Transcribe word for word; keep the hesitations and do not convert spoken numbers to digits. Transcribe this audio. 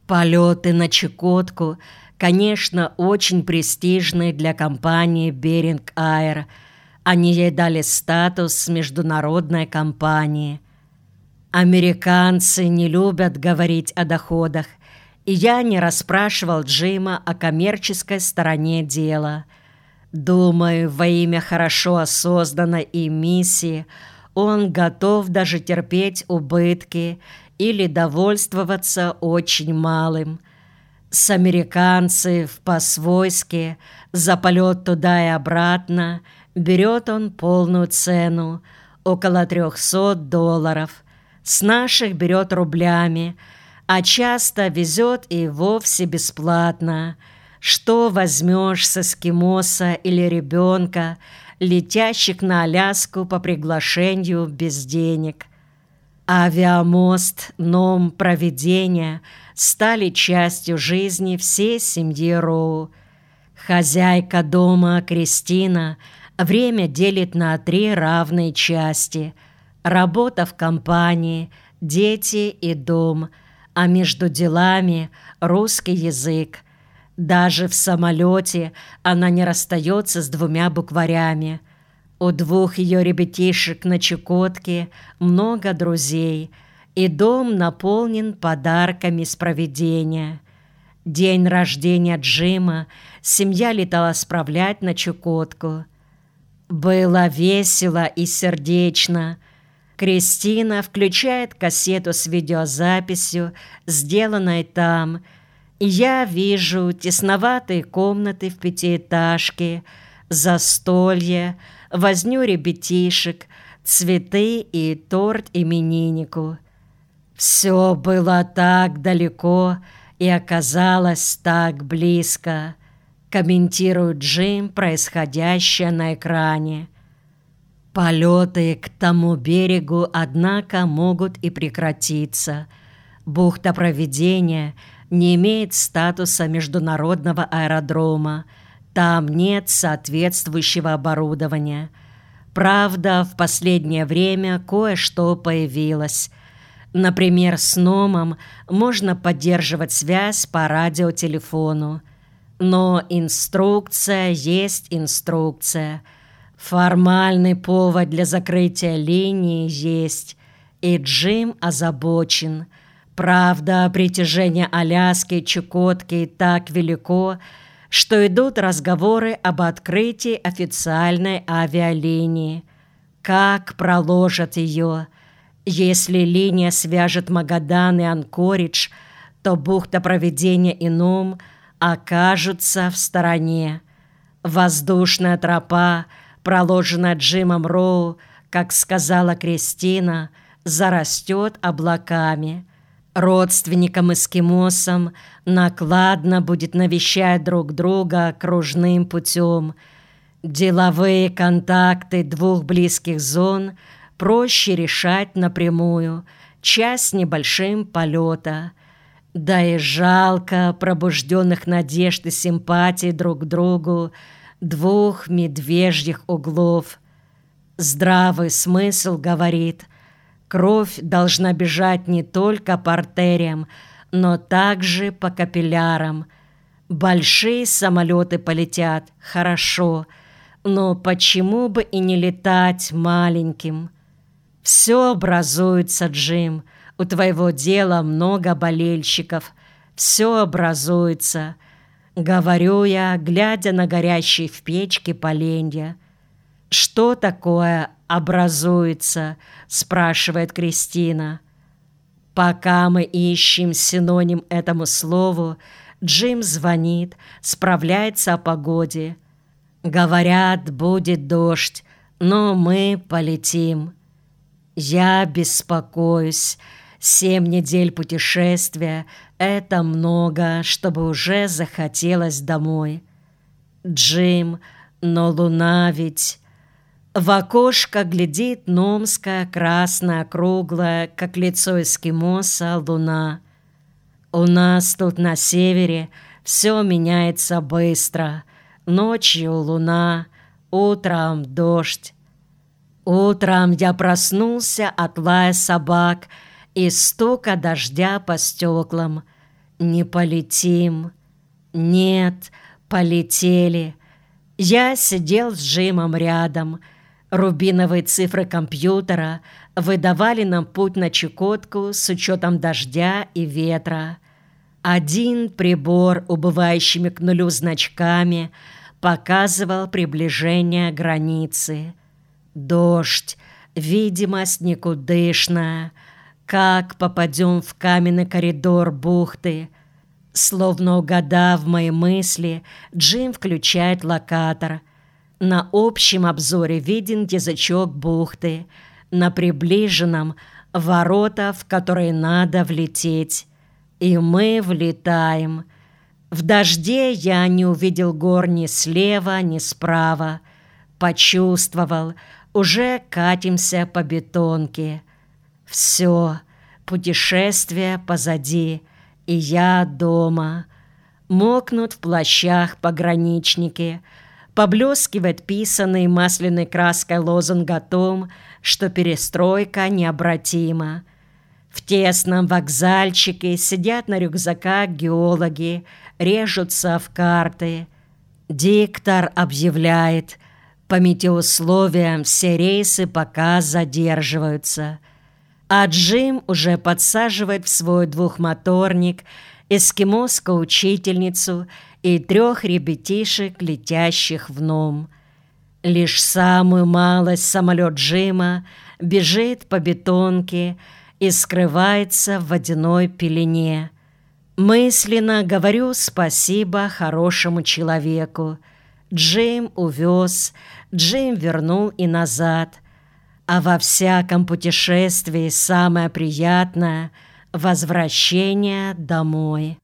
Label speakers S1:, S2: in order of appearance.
S1: Полеты на Чукотку, конечно, очень престижные для компании «Беринг Аэр». Они ей дали статус международной компании. Американцы не любят говорить о доходах, и я не расспрашивал Джима о коммерческой стороне дела. Думаю, во имя хорошо осознанной им миссии он готов даже терпеть убытки или довольствоваться очень малым. С американцев по-свойски за полет туда и обратно берет он полную цену, около трехсот долларов. С наших берет рублями, а часто везет и вовсе бесплатно. Что возьмешь с эскимоса или ребенка, летящих на Аляску по приглашению без денег? Авиамост, ном, провидение стали частью жизни всей семьи Роу. Хозяйка дома Кристина время делит на три равные части: работа в компании, дети и дом, а между делами русский язык. Даже в самолете она не расстается с двумя букварями. У двух ее ребятишек на Чукотке много друзей, и дом наполнен подарками с провидения. День рождения Джима семья летала справлять на Чукотку. Было весело и сердечно. Кристина включает кассету с видеозаписью, сделанной там, и я вижу тесноватые комнаты в пятиэтажке, застолье, возню ребятишек, цветы и торт имениннику. Все было так далеко и оказалось так близко, комментирует Джим происходящее на экране. Полеты к тому берегу, однако, могут и прекратиться. Бухта Провидения не имеет статуса международного аэродрома. Там нет соответствующего оборудования. Правда, в последнее время кое-что появилось. Например, с Номом можно поддерживать связь по радиотелефону. Но инструкция есть инструкция. Формальный повод для закрытия линии есть, и Джим озабочен. Правда, притяжение Аляски и Чукотки так велико, что идут разговоры об открытии официальной авиалинии. Как проложат ее? Если линия свяжет Магадан и Анкоридж, то бухта Провидения и Ном окажутся в стороне. Воздушная тропа, проложенная Джимом Роу, как сказала Кристина, зарастет облаками. Родственникам-эскимосам накладно будет навещать друг друга кружным путем. Деловые контакты двух близких зон проще решать напрямую, часть небольшим полета. Да и жалко пробужденных надежд и симпатий друг к другу двух медвежьих углов. Здравый смысл говорит: кровь должна бежать не только по артериям, но также по капиллярам. Большие самолеты полетят, хорошо, но почему бы и не летать маленьким? Все образуется, Джим. У твоего дела много болельщиков. Все образуется. Говорю я, глядя на горящие в печке поленья. «Что такое образуется?» — спрашивает Кристина. Пока мы ищем синоним этому слову, Джим звонит, справляется о погоде. Говорят, будет дождь, но мы полетим. Я беспокоюсь. Семь недель путешествия — это много, чтобы уже захотелось домой. Джим, но луна ведь... В окошко глядит номская, красная, круглая, как лицо эскимоса, луна. У нас тут на севере все меняется быстро. Ночью луна, утром дождь. Утром я проснулся от лая собак и стука дождя по стеклам. Не полетим. Нет, полетели. Я сидел с Джимом рядом. Рубиновые цифры компьютера выдавали нам путь на Чукотку с учетом дождя и ветра. Один прибор, убывающими к нулю значками, показывал приближение границы. Дождь, видимость никудышная. Как попадем в каменный коридор бухты? Словно угадав мои мысли, Джим включает локатор. На общем обзоре виден язычок бухты, на приближенном — ворота, в которые надо влететь. И мы влетаем. В дожде я не увидел гор ни слева, ни справа. Почувствовал, уже катимся по бетонке. Все, путешествие позади, и я дома. Мокнут в плащах пограничники. Поблескивает писанный масляной краской лозунг о том, что перестройка необратима. В тесном вокзальчике сидят на рюкзаках геологи, режутся в карты. Диктор объявляет, по метеоусловиям все рейсы пока задерживаются. А Джим уже подсаживает в свой двухмоторник эскимосскую учительницу и трех ребятишек, летящих в ном. Лишь самую малость самолет Джима бежит по бетонке и скрывается в водяной пелене. Мысленно говорю спасибо хорошему человеку. Джим увез, Джим вернул и назад. А во всяком путешествии самое приятное — возвращение домой.